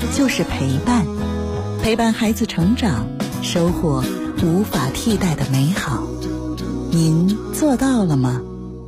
就是陪伴，陪伴孩子成长，收获无法替代的美好。您做到了吗？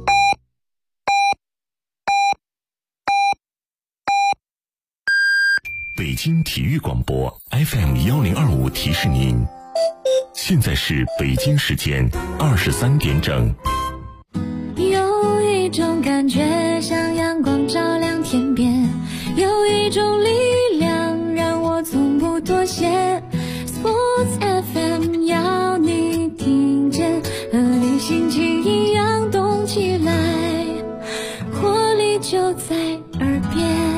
北京体育广播 FM1025 提示您，现在是北京时间23点整。 有一种感觉像阳光照亮天边，有一种力量让我从不妥协。 Sports FM 要你听见，和你心情一样动起来，活力就在耳边。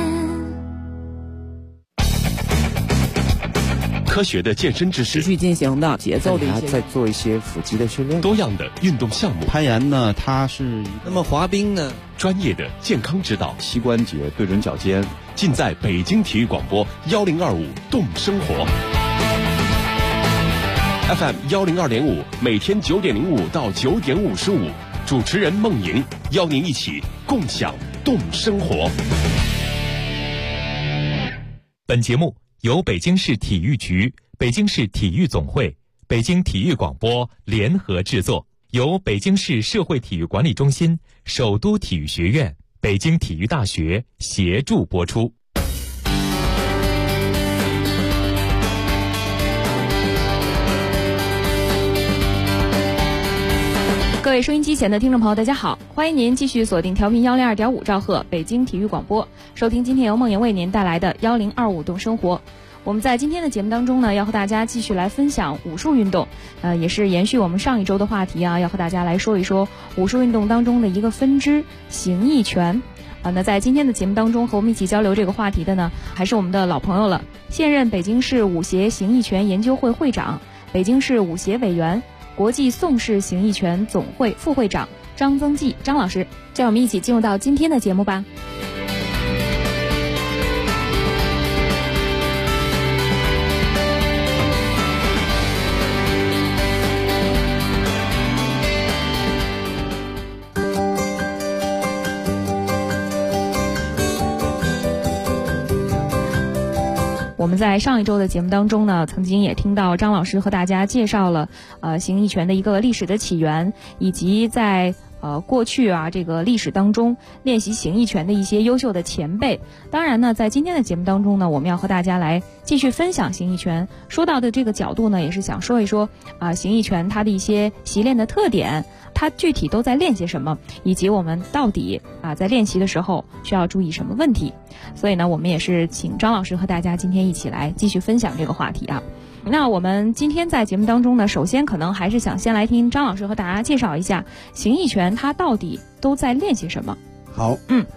科学的健身知识， 持续进行的节奏的一些， 再做一些腹肌的训练， 多样的运动项目。 攀岩呢，它是那么滑冰呢， 专业的健康指导， 膝关节对准脚尖， 尽在北京体育广播1025动生活 FM 102.5，每天9点05到9点55，主持人孟莹邀您一起共享动生活。 本节目由北京市体育局、北京市体育总会、北京体育广播联合制作，由北京市社会体育管理中心、首都体育学院、北京体育大学协助播出。 各位收音机前的听众朋友，大家好，欢迎您继续锁定调频102.5兆赫北京体育广播，收听今天由梦莹为您带来的1025动生活。我们在今天的节目当中呢，要和大家继续来分享武术运动，也是延续我们上一周的话题啊，要和大家来说一说武术运动当中的一个分支形意拳。那在今天的节目当中和我们一起交流这个话题的呢，还是我们的老朋友了，现任北京市武协形意拳研究会会长，北京市武协委员，国际宋氏形意拳总会副会长张增纪张老师，让我们一起进入到今天的节目吧。我们在上一周的节目当中呢，曾经也听到张老师和大家介绍了形意拳的一个历史的起源，以及在过去啊这个历史当中练习形意拳的一些优秀的前辈。当然呢，在今天的节目当中呢，我们要和大家来继续分享形意拳。说到的这个角度呢，也是想说一说形意拳它的一些习练的特点，它具体都在练些什么，以及我们到底在练习的时候需要注意什么问题。所以呢，我们也是请张老师和大家今天一起来继续分享这个话题啊。那我们今天在节目当中呢，首先可能还是想先来听张老师和大家介绍一下形意拳它到底都在练些什么。 好，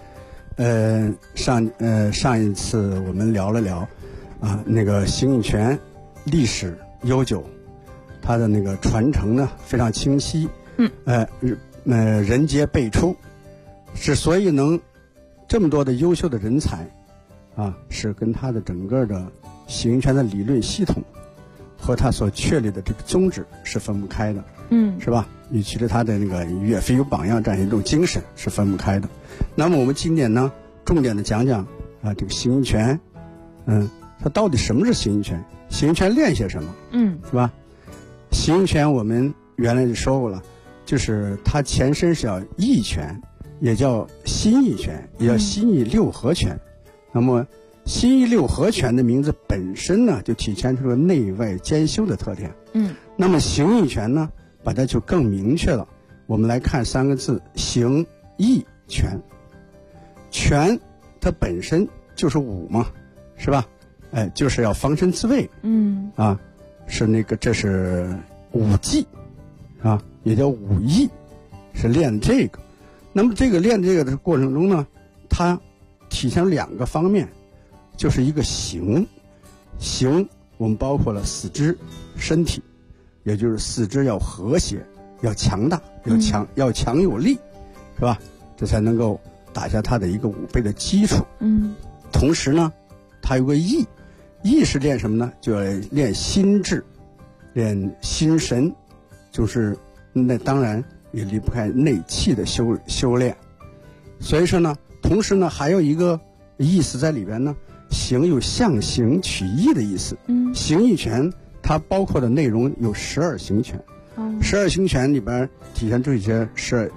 上一次我们聊了聊那个形意拳历史悠久，它的那个传承呢非常清晰，人皆辈出，之所以能这么多的优秀的人才是跟它的整个的形意拳的理论系统和它所确立的这个宗旨是分不开的，是吧？与其他的那个岳飞有榜样这样一种精神是分不开的。那么我们今天呢，重点的讲讲这个形意拳，它到底什么是形意拳？形意拳练些什么？是吧？形意拳我们原来就说过了，就是它前身是叫意拳，也叫心意拳，也叫心意六合拳。那么心意六合拳的名字本身呢，就体现出了内外兼修的特点。那么形意拳呢，把它就更明确了。我们来看3个字：形意拳。拳它本身就是武嘛，是吧？就是要防身自卫。是那个这是武技也叫武艺，是练这个。那么这个练这个的过程中呢，它体现2个方面。就是一个形我们包括了四肢身体，也就是四肢要和谐，要强大，要强有力，是吧？这才能够打下它的一个武备的基础。同时呢，它有个意是练什么呢？就要练心智，练心神，就是那当然也离不开内气的修炼。所以说呢，同时呢还有一个意思在里边呢， 形有向形取义的意思。形意拳它包括的内容有12形拳。12形拳里边体现出一些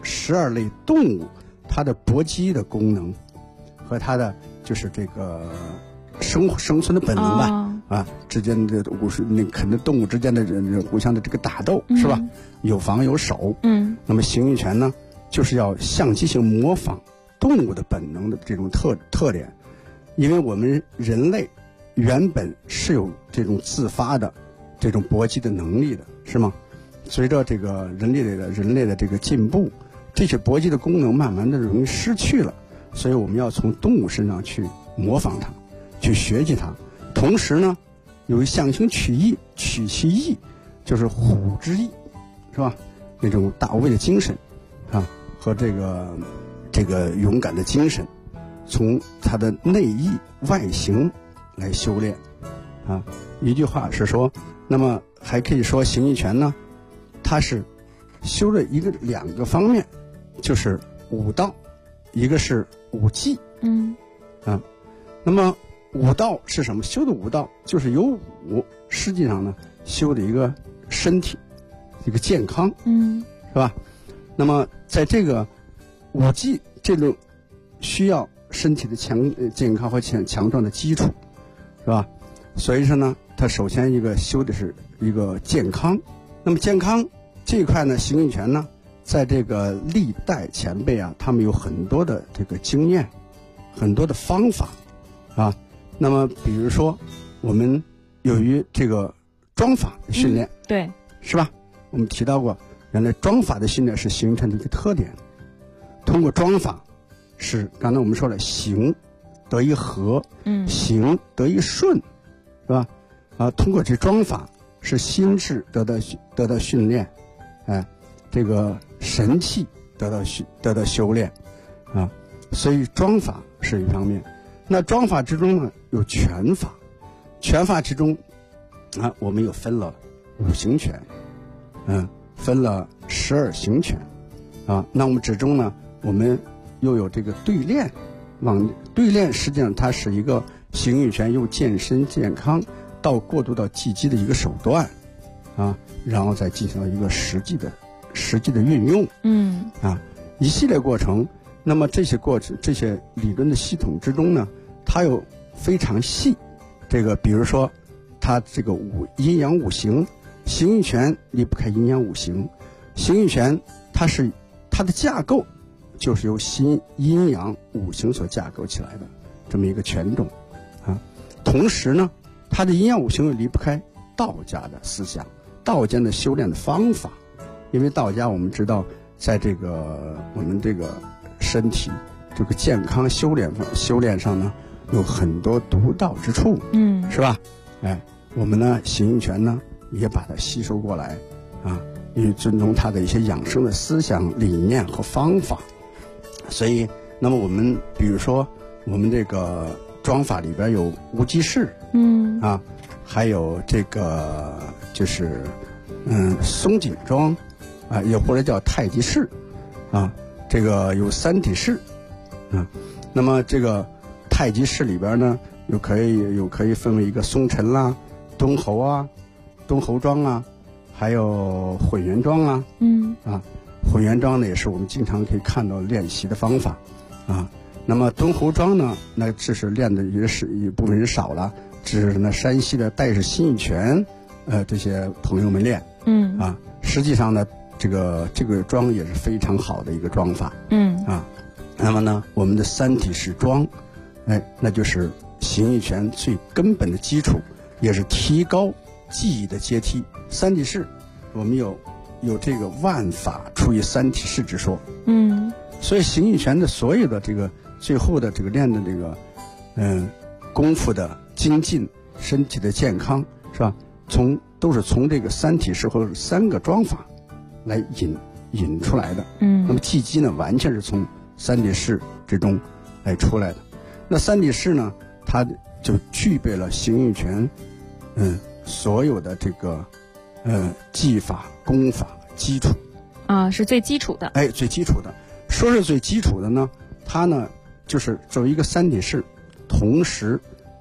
12类动物它的搏击的功能和它的就是这个生存的本能吧。之间的肯定动物之间的互相的这个打斗，是吧？有防有守。那么形意拳呢，就是要相机性模仿动物的本能的这种特点。因为我们人类原本是有这种自发的这种搏击的能力的，是吗？随着这个人类的这个进步，这些搏击的功能慢慢的容易失去了，所以我们要从动物身上去模仿它，去学习它。同时呢，有向形取义，取其义就是虎之义，是吧？那种大无畏的精神和这个勇敢的精神，从它的内意外形来修炼一句话是说，那么还可以说形意拳呢，它是修了两个方面，就是武道，一个是武技。那么武道是什么？修的武道就是有武，实际上呢修的一个身体，一个健康，是吧？那么在这个武技这种需要身体的健康和强壮的基础，是吧？所以说呢，它首先一个修的是一个健康。那么健康这一块呢，形意拳呢，在这个历代前辈他们有很多的这个经验，很多的方法那么比如说我们由于这个桩法的训练， 对， 是吧？我们提到过，原来桩法的训练是形意拳的一个特点。通过桩法是刚才我们说了，形得以和，形得以顺，是吧？通过这桩法是心智得到训练，这个神气得到修炼所以桩法是一方面。那桩法之中呢，有拳法，拳法之中我们又分了5形拳，分了12形拳那我们之中呢，我们又有这个对练。对练实际上它是一个形意拳由健身健康到过渡到技击的一个手段然后再进行了一个实际的运用一系列过程。那么这些理论的系统之中呢，它有非常细，这个比如说它这个阴阳五行，形意拳离不开阴阳五行。形意拳它的架构就是由阴阳五行所架构起来的这么一个拳种同时呢，它的阴阳五行又离不开道家的思想，道家的修炼的方法。因为道家我们知道，在这个我们这个身体这个健康修炼上呢，有很多独到之处，是吧？我们呢形意拳呢也把它吸收过来因为尊重它的一些养生的思想理念和方法。所以那么我们比如说我们这个桩法里边有无极式还有这个就是松紧桩也或者叫太极式这个有三体式那么这个太极式里边呢又可以分为一个松沉啦、敦侯桩还有混元桩混元桩呢也是我们经常可以看到练习的方法那么敦侯桩呢，那这是练的一部分人少了，只是那山西的戴氏形意拳这些朋友们练实际上呢这个桩也是非常好的一个桩法那么呢我们的三体式桩那就是形意拳最根本的基础，也是提高技艺的阶梯。三体式我们有这个万法出于三体式之说所以形意拳的所有的这个最后的这个练的这个功夫的精进，身体的健康，是吧？都是从这个三体式或者3个桩法来引出来的那么技击呢完全是从三体式之中来出来的。那三体式呢它就具备了形意拳所有的这个技法功法基础是最基础的最基础的。说是最基础的呢，它呢就是作为一个三体式，同时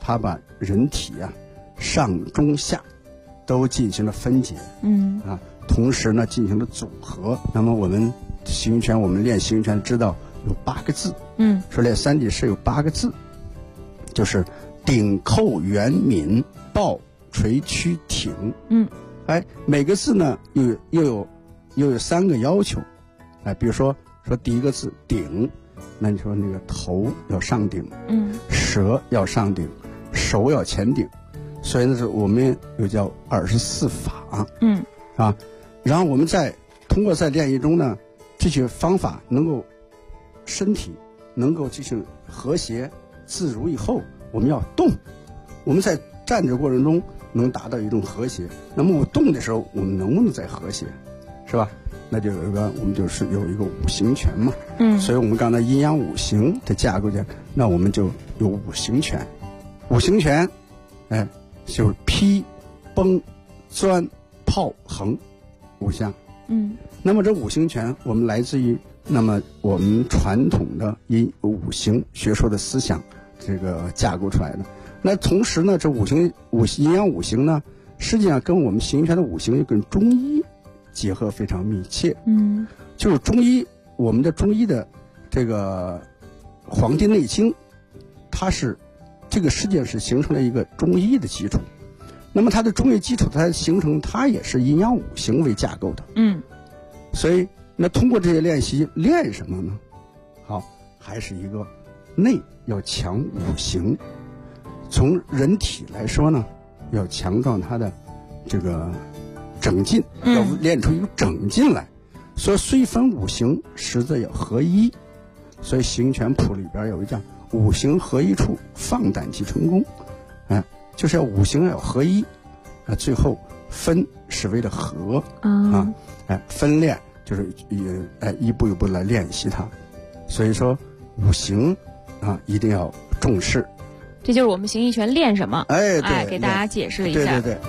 它把人体啊上中下都进行了分解，同时呢进行了组合。那么我们形意拳，我们练形意拳知道有8个字，说练三体式有8个字，就是顶扣圆抿抱捶屈挺，每个字呢又有3个要求，比如说第一个字顶，那你说那个头要上顶，舌要上顶，手要前顶，所以呢是我们又叫24法，然后我们通过在练习中呢，这些方法能够身体能够进行和谐自如以后，我们要动，我们在站着过程中能达到一种和谐，那么我动的时候我们能不能再和谐，是吧？那就我们就是有一个五行拳嘛，所以我们刚才阴阳五行的架构下，那我们就有五行拳。五行拳就是劈崩钻炮横5项，那么这五行拳我们来自于我们传统的五行学说的思想这个架构出来的。那同时呢，这阴阳五行呢，实际上跟我们形意拳的五行又跟中医结合非常密切，就是中医，我们的中医的这个《黄帝内经》，它是这个世界是形成了一个中医的基础，那么它的中医基础它形成，它也是阴阳五行为架构的，所以那通过这些练习练什么呢？好，还是一个内要强五行，从人体来说呢，要强壮它的这个整劲，要练出一个整劲来，所以虽分五行，实则要合一。所以形意拳谱里边有一叫五行合一处，放胆即成功，就是要五行要合一，最后分是为了合，分练就是一步一步来练习它。所以说五行一定要重视。 这就是我们形意拳练什么？ 对， 给大家解释一下。 对。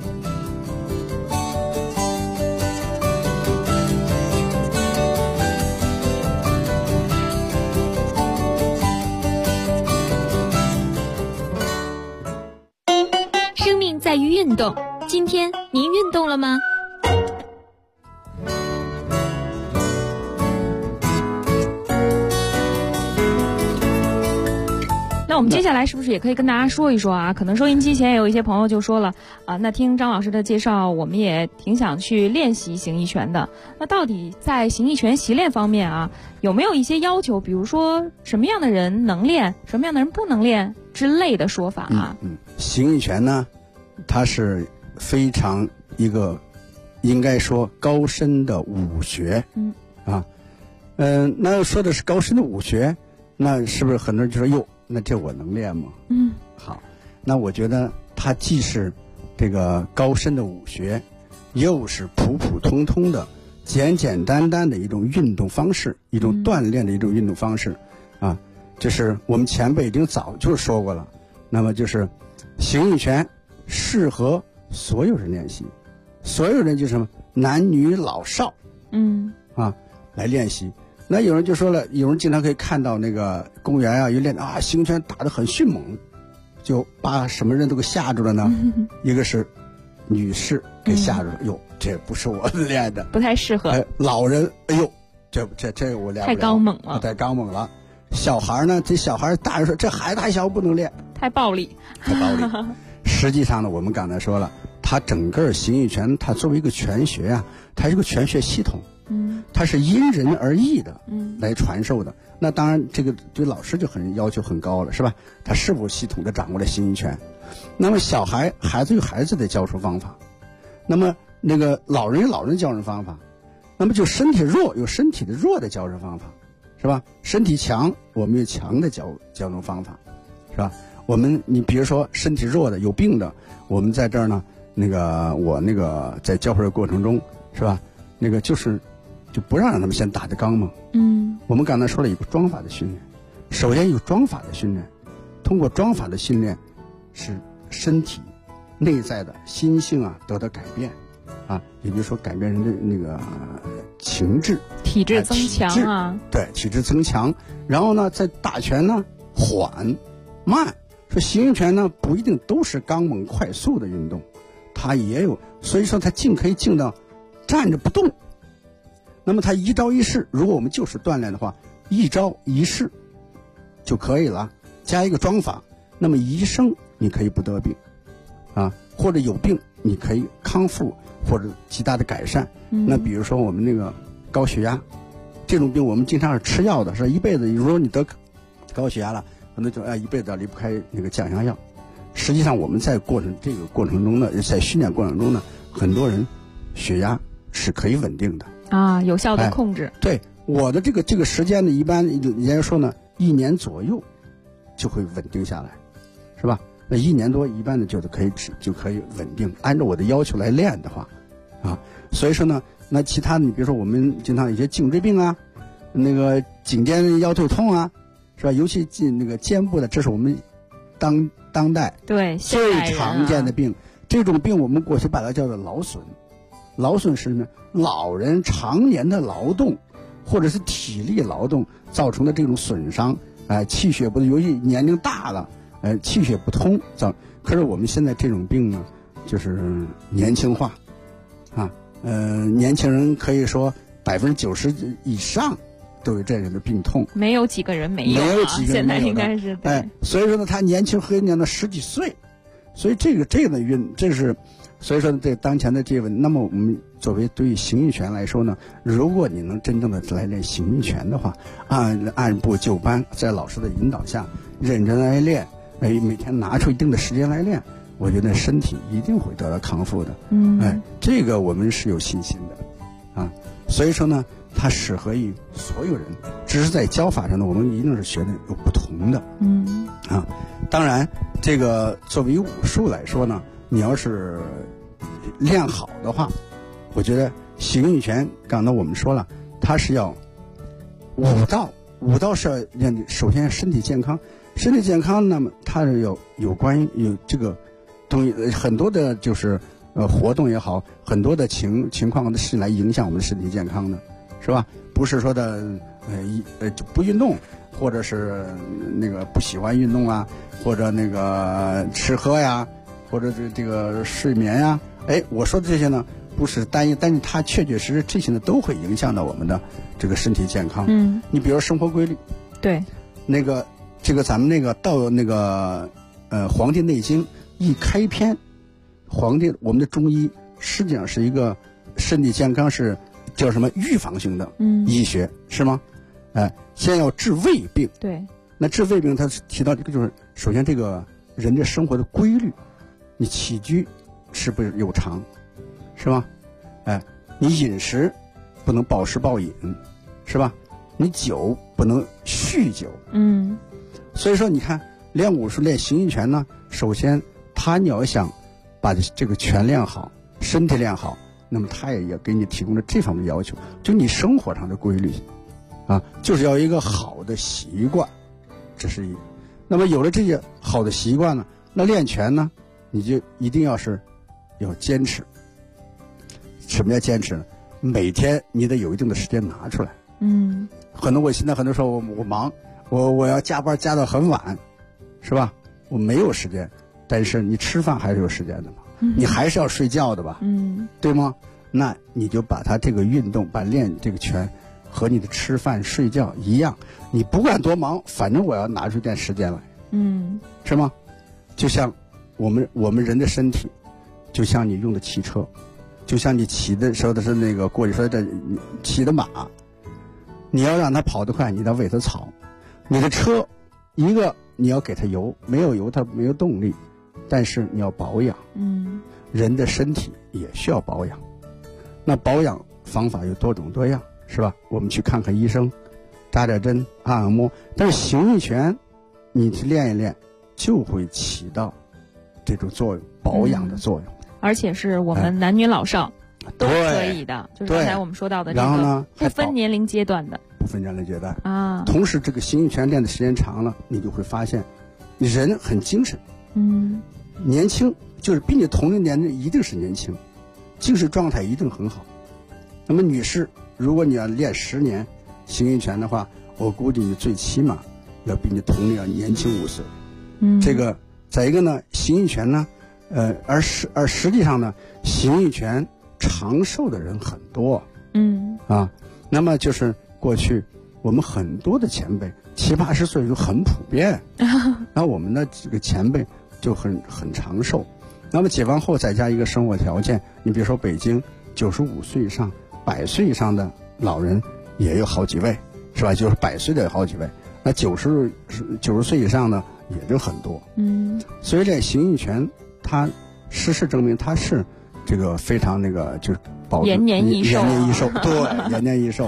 生命在于运动，今天您运动了吗？ 那我们接下来是不是也可以跟大家说一说啊？可能收音机前有一些朋友就说了那听张老师的介绍，我们也挺想去练习形意拳的。那到底在形意拳习练方面有没有一些要求？比如说什么样的人能练，什么样的人不能练之类的说法啊？ 形意拳呢，它是非常一个应该说高深的武学，那说的是高深的武学，那是不是很多人就说哟？那这我能练吗？好，那我觉得它既是这个高深的武学，又是普普通通的、简简单单的一种运动方式，一种锻炼的一种运动方式就是我们前辈已经早就说过了。那么就是形意拳适合所有人练习，所有人就是什么男女老少，来练习。那有人就说了，有人经常可以看到那个公园有练形意拳打得很迅猛，就把什么人都给吓住了呢？一个是女士给吓住了，哟，这不是我练的， 不太适合。 老人，哎呦，这我练不了， 太刚猛了， 太刚猛了。小孩呢，这小孩大人说这孩子太小不能练， 太暴力。 实际上呢，我们刚才说了，它整个形意拳，它作为一个拳学它是一个拳学系统。它是因人而异的，来传授的。那当然，这个对老师就要求很高了，是吧？他是否系统的掌握了形意拳？那么孩子有孩子的教授方法，那么那个老人有老人教授方法，那么就身体弱有身体的弱的教授方法，是吧？身体强我们有强的教授方法，是吧？你比如说身体弱的有病的，我们在这儿呢，我在教授的过程中，是吧？就不让他们先打的刚猛。我们刚才说了有个桩法的训练，首先有桩法的训练，通过桩法的训练，使身体内在的心性得到改变也就是说改变人的那个情志、 体质增强对，体质增强。然后呢，在打拳呢缓慢说形意拳呢不一定都是刚猛快速的运动，它也有，所以说它可以静到站着不动。那么它一招一式，如果我们就是锻炼的话，一招一式就可以了，加一个装法，那么一生你可以不得病啊，或者有病你可以康复或者极大的改善。那比如说我们那个高血压这种病，我们经常是吃药的，是一辈子。如果你得高血压了，可能就一辈子离不开那个降压药。实际上我们在这个过程中呢，在训练过程中呢，很多人血压是可以稳定的啊，有效的控制。 对我的这个时间呢，一般人家说呢，1年左右就会稳定下来，是吧？那1年多一般的就可以稳定，按照我的要求来练的话，啊，所以说呢，那其他的你比如说我们经常有些颈椎病啊，那个颈肩腰腿痛啊，是吧？尤其那个肩部的，这是我们当代对最常见的病。这种病我们过去把它叫做劳损。劳损是什么？老人常年的劳动或者是体力劳动造成的这种损伤，气血不通，尤其年龄大了，气血不通可是我们现在这种病呢，就是年轻化，啊，年轻人可以说90%以上都有这样的病痛， 没有几个人没有，现在应该是对。 所以说呢，他年轻和年的10几岁，所以这个呢，这是。所以说这当前的这个，那么我们作为对于形意拳来说呢，如果你能真正的来练形意拳的话，按部就班，在老师的引导下认真来练，每天拿出一定的时间来练，我觉得身体一定会得到康复的。这个我们是有信心的啊。所以说呢，它适合于所有人，只是在教法上呢，我们一定是学的有不同的。当然这个作为武术来说呢，你要是练好的话，我觉得形意拳刚才我们说了，它是要武道是要首先身体健康，那么它是有关于有这个东西很多的，就是活动也好，很多的情况是来影响我们的身体健康的，是吧？不是说的就不运动，或者是那个不喜欢运动啊，或者那个吃喝呀，或者这个睡眠呀，我说的这些呢，不是单一，但是它确确实实这些呢都会影响到我们的这个身体健康。你比如生活规律， 对， 这个咱们那个到那个《黄帝内经》一开篇，我们的中医实际上是一个身体健康是叫什么预防性的医学，是吗？先要治胃病。 对， 那治胃病它提到这个就是首先这个人的生活的规律，你起居是不是有常，是吧？你饮食不能暴食暴饮，是吧？你酒不能酗酒。所以说你看练武术练形意拳呢，首先你要想把这个拳练好，身体练好，那么他也给你提供了这方面的要求，就你生活上的规律啊，就是要一个好的习惯，这是一。那么有了这些好的习惯呢，那练拳呢，你就一定要坚持。什么叫坚持呢？每天你得有一定的时间拿出来。我现在很多时候我忙，我要加班加到很晚，是吧？我没有时间，但是你吃饭还是有时间的嘛，你还是要睡觉的吧，对吗？那你就把它这个运动，把练这个拳和你的吃饭睡觉一样，你不管多忙，反正我要拿出点时间来，是吗？就像我们人的身体，就像你用的汽车，就像你骑的时候的是那个过去说的骑的马，你要让它跑得快，你得喂它草。你的车，一个你要给它油，没有油它没有动力，但是你要保养。人的身体也需要保养，那保养方法有多种多样，是吧？我们去看看医生，扎点针，按摩。但是形意拳，你去练一练，就会起到这种作用，保养的作用。 而且是我们男女老少都可以的，就是刚才我们说到的这个不分年龄阶段的。 不分年龄阶段啊。同时，这个形意拳练的时间长了，你就会发现，人很精神，年轻，就是比你同龄年龄一定是年轻，精神状态一定很好。那么女士，如果你要练10年形意拳的话，我估计你最起码要比你同龄要年轻5岁。 这个再一个呢，形意拳呢，而实际上呢，形意拳长寿的人很多。那么就是过去我们很多的前辈70、80岁就很普遍，那我们的这个前辈就很长寿。那么解放后再加一个生活条件，你比如说北京95岁以上、100岁以上的老人也有好几位，是吧？就是100岁的有好几位，那90岁以上的也就很多。所以这形意拳它事实证明它是这个非常那个就是延年益寿， 对，延年益寿。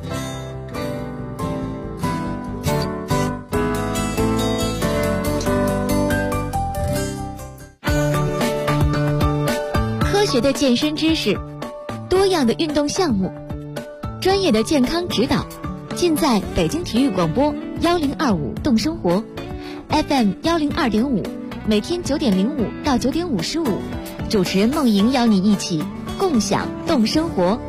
科学的健身知识，多样的运动项目，专业的健康指导，尽在北京体育广播1025动生活 FM 102.5，每天9点05到9点55，主持人梦莹邀你一起共享动生活。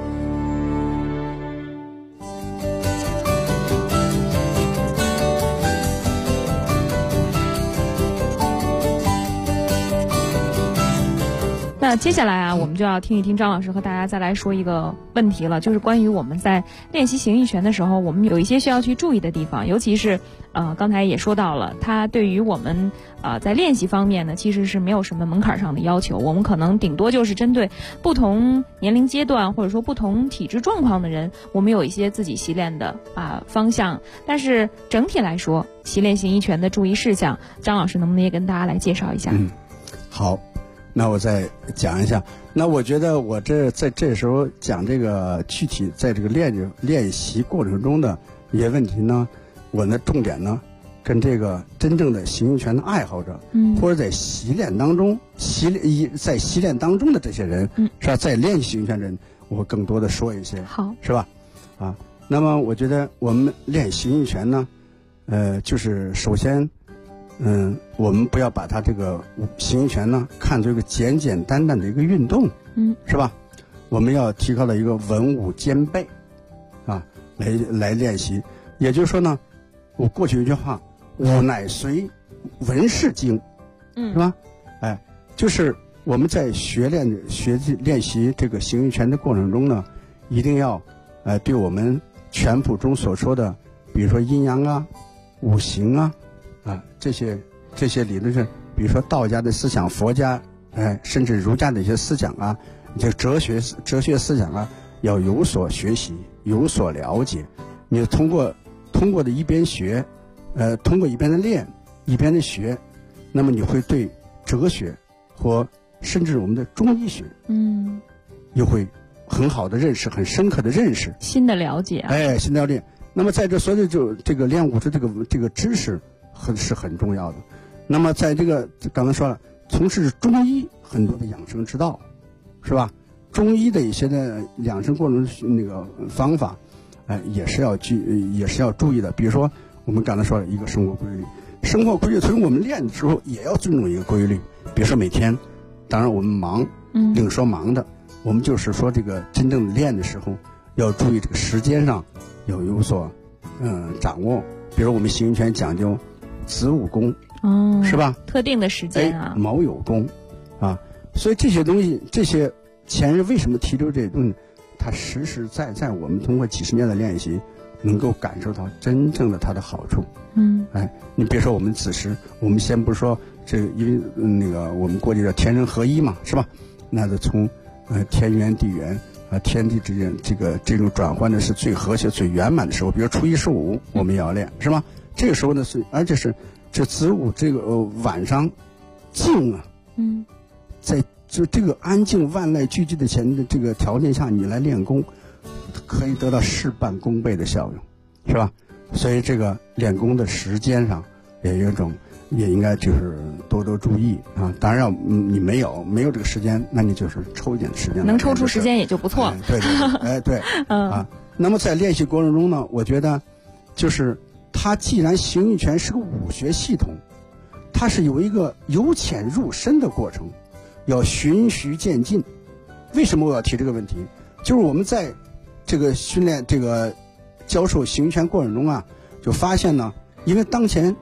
那接下来啊，我们就要听一听张老师和大家再来说一个问题了，就是关于我们在练习形意拳的时候，我们有一些需要去注意的地方，尤其是刚才也说到了，它对于我们在练习方面呢，其实是没有什么门槛上的要求，我们可能顶多就是针对不同年龄阶段或者说不同体质状况的人，我们有一些自己习练的方向，但是整体来说，习练形意拳的注意事项，张老师能不能也跟大家来介绍一下？ 好。那我再讲一下，那我觉得我在这时候讲这个具体在这个练习过程中的一些问题呢，我的重点呢跟这个真正的形意拳的爱好者，或者在习练当中在习练当中的这些人，是吧？在练习形意拳的人，我更多的说一些， 好， 是吧？那么我觉得我们练形意拳呢，就是首先。我们不要把它这个形意拳呢看作一个简简单单的一个运动，是吧？我们要提高到一个文武兼备，来练习。也就是说呢，我过去有一句话，武乃随，文是经，是吧？就是我们在练习这个形意拳的过程中呢，一定要对我们拳谱中所说的，比如说阴阳啊、五行啊。这些理论是，比如说道家的思想、佛家，甚至儒家的一些思想啊，就哲学思想啊，要有所学习，有所了解。你通过的一边学，通过一边的练，一边的学，那么你会对哲学或甚至我们的中医学，又会很好的认识，很深刻的认识， 新的了解新的了解。那么在这所有的就这个练武之这个知识。是很重要的。那么在这个刚才说了，从事中医很多的养生之道，是吧？中医的一些的养生过程那个方法，也是要注意的。比如说我们刚才说了一个生活规律，从我们练的时候也要尊重一个规律。比如说每天，当然我们忙，另说忙的，我们就是说这个真正练的时候要注意这个时间上要有所掌握。比如我们形意拳讲究子午功，是吧？ 特定的时间啊， 卯酉功，所以这些东西，这些前人为什么提出这些东西？它实实在在我们通过几十年的练习，能够感受到真正的它的好处。你别说我们子时，我们先不说这个，因为那个我们过去叫天人合一嘛，是吧？那就从天圆地圆天地之间这种转换的是最和谐、最圆满的时候。比如初一十五，我们也要练，是吧？这个时候呢而且是这子午这个晚上静啊，在就这个安静万籁俱寂的这个条件下，你来练功，可以得到事半功倍的效用，是吧？所以这个练功的时间上也有一种，也应该就是多注意啊。当然你没有这个时间，那你就是抽一点时间， 能抽出时间也就不错。 对，那么在练习过程中呢，我觉得就是它既然形意拳是个武学系统，它是有一个由浅入深的过程，要循序渐进。为什么我要提这个问题？就是我们在这个训练这个教授形意拳过程中啊，就发现呢，因为当前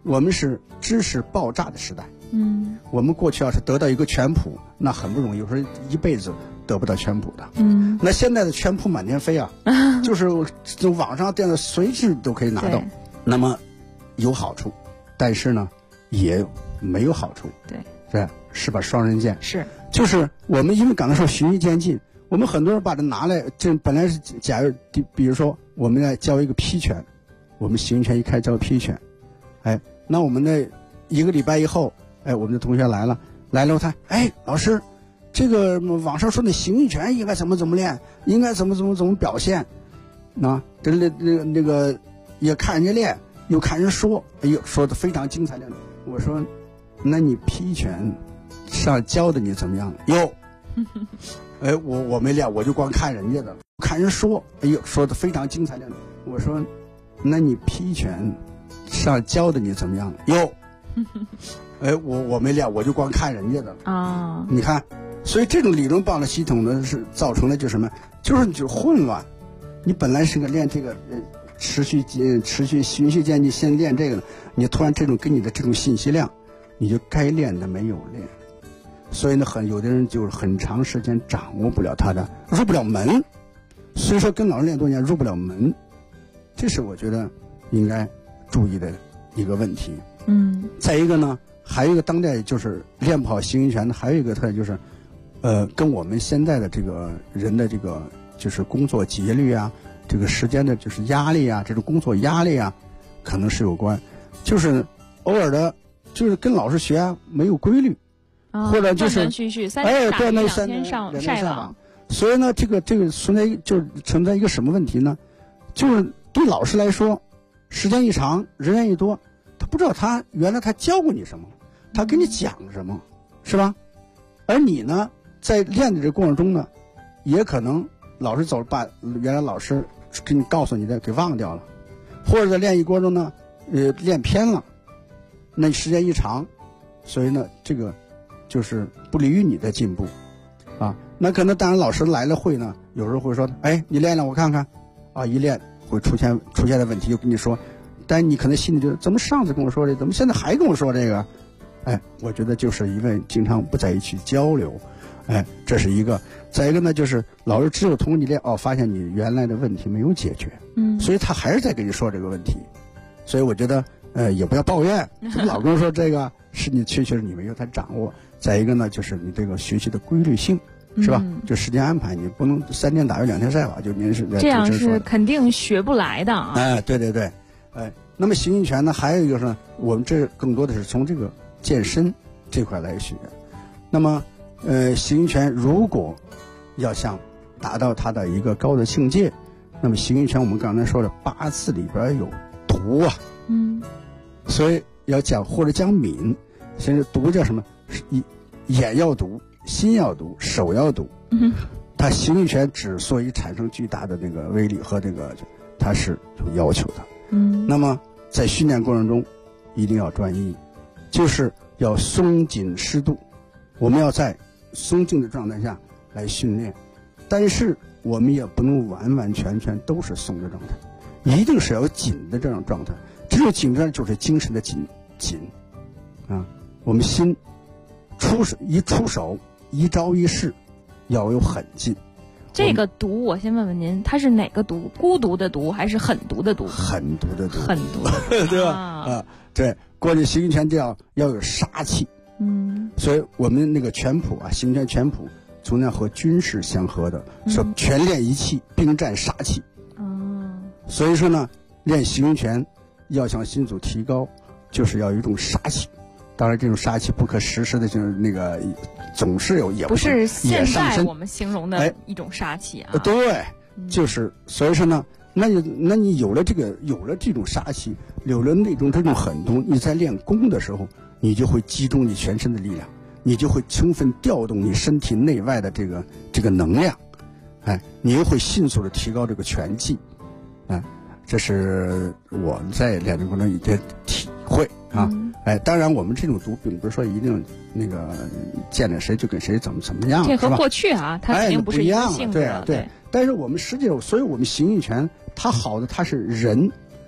我们是知识爆炸的时代。我们过去要是得到一个全谱，那很不容易，有时候一辈子得不到全谱的。那现在的全谱满天飞啊，就是网上电脑随时都可以拿到。那么有好处，但是呢也没有好处。对，是把双刃剑。是，就是我们因为刚才说循序渐进，我们很多人把它拿来，这本来是假如比如说我们来教一个批拳，我们行拳一开始教批拳，那我们那1个礼拜以后，我们的同学来了后他，老师，这个网上说的形意拳应该怎么练，应该怎么表现，那个也看人家练，又看人说，说的非常精彩的。我说，那你批拳上教的你怎么样？我没练，我就光看人家的，看人说，说的非常精彩的。我说，那你批拳上教的你怎么样？我没练，我就光看人家的啊。你看，所以这种理论棒的系统呢，是造成了就什么？就是混乱。你本来是个练这个持续循序渐进，先练这个呢，你突然这种给你的这种信息量，你就该练的没有练，所以呢，有的人就是很长时间掌握不了他的，入不了门。所以说跟老师练多年入不了门，这是我觉得应该注意的一个问题。再一个呢，还有一个当代就是练不好形意拳的，还有一个特点就是，跟我们现在的这个人的这个就是工作节律啊，这个时间的就是压力啊，这种工作压力啊，可能是有关。就是偶尔的，就是跟老师学啊，没有规律，或者就是断断续续，3天打鱼2天晒网。 所以呢，这个存在一个什么问题呢？就是对老师来说，时间一长，人员一多，他不知道原来他教过你什么，他给你讲什么，是吧？而你呢，在练的这个过程中呢，也可能老师把原来老师给你告诉你的给忘掉了，或者在练一过程中呢，练偏了，那时间一长，所以呢，这个就是不利于你的进步啊。那可能当然老师来了会呢，有时候会说，你练练我看看啊，一练会出现的问题就跟你说，但你可能心里就怎么上次跟我说这，怎么现在还跟我说这个？我觉得就是因为经常不在一起交流，这是一个。再一个呢，就是老师只有通过你练发现你原来的问题没有解决，所以他还是在跟你说这个问题。所以我觉得也不要抱怨，怎么老跟我说这个是你确实你没有他掌握。再一个呢，就是你这个学习的规律性。是吧？就时间安排，你不能3天打鱼2天晒网，就您是这样是肯定学不来的啊！ 对，那么形意拳呢，还有一个是我们这更多的是从这个健身这块来学。那么，形意拳如果要想达到它的一个高的境界，那么形意拳我们刚才说的8字里边有毒啊，所以要讲或者讲敏，现在毒叫什么？眼要毒。心要毒，手要毒，它形意拳之所以产生巨大的那个威力和那个，它是有要求的。那么在训练过程中，一定要专一，就是要松紧适度。我们要在松静的状态下来训练，但是我们也不能完完全全都是松的状态，一定是要紧的这种状态。这种紧张就是精神的紧啊，我们心一出手。一招一式要有狠劲。 这个毒，我先问问您，它是哪个毒？孤独的毒还是狠毒的毒？ 狠毒的毒， 狠毒的毒对吧？对，过去形意拳要有杀气。所以我们那个拳谱啊，形意拳拳谱从那和军事相合的，说全练一气，并战杀气。所以说呢，练形意拳要想心组提高，就是要有一种杀气。当然，这种杀气不可实施的，就是那个总是有，也不是现在我们形容的一种杀气啊。 对，就是所以说呢，那你有了这种杀气，有了这种狠毒，你在练功的时候，你就会集中你全身的力量，你就会充分调动你身体内外的这个能量，你又会迅速的提高这个拳技，这是我们在练的过程中一些体会啊。当然我们这种毒并不是说一定那个见了谁就跟谁怎么样， 这和过去啊，它肯定不是一样的。 对。但是我们实际上，所以我们形意拳它好的它是人，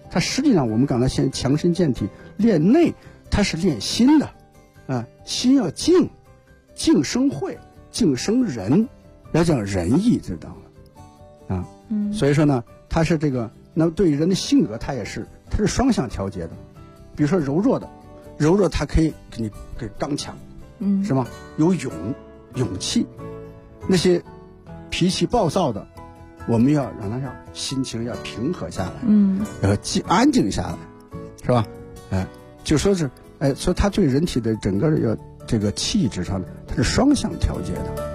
它实际上我们刚才先强身健体，练内它是练心的，心要静，静生慧，静生仁，要讲仁义之道了，所以说呢，它是这个，那对于人的性格，它是双向调节的。比如说柔弱，它可以给你给刚强，是吗？有勇气。那些脾气暴躁的，我们要让他心情要平和下来，要安静下来，是吧？就说是，所以他对人体的整个要这个气质上，它是双向调节的。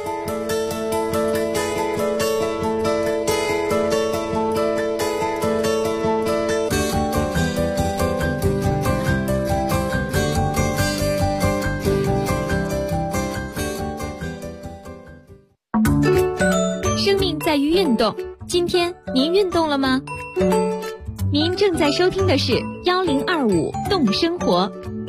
生命在于运动，今天您运动了吗？您正在收听的是1025动生活。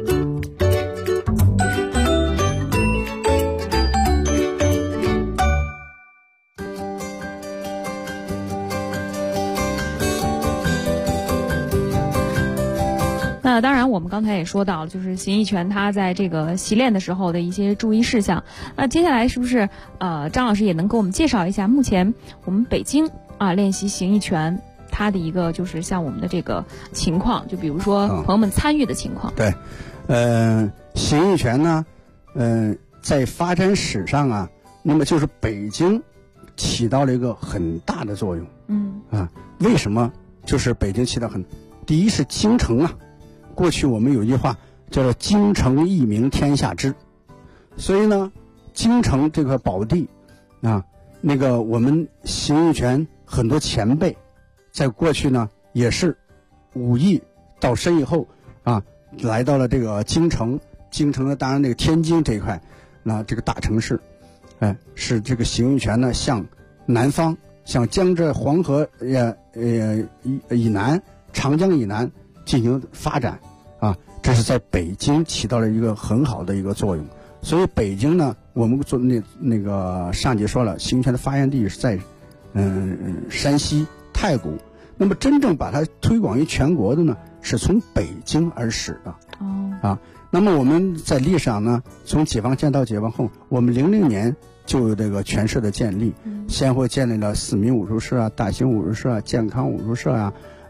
那当然我们刚才也说到了，就是形意拳它在这个习练的时候的一些注意事项。那接下来是不是张老师也能给我们介绍一下目前我们北京练习形意拳它的一个就是像我们的这个情况，就比如说朋友们参与的情况。 对，形意拳呢在发展史上那么就是北京起到了一个很大的作用。为什么就是北京起到第一是京城过去我们有句话叫做京城一名天下知，所以呢京城这块宝地那个我们形意拳很多前辈在过去呢也是武艺到身以后来到了这个京城呢当然那个天津这一块这个大城市是这个形意拳呢向南方，向江浙黄河以南，长江以南进行发展这是在北京起到了一个很好的一个作用。所以北京呢，我们做那个上节说了，形意拳的发源地是在山西太谷，那么真正把它推广于全国的呢，是从北京而始的。那么我们在历史上呢，从解放前到解放后，我们00年就有这个拳社的建立，先后建立了四民武术社大兴武术社健康武术社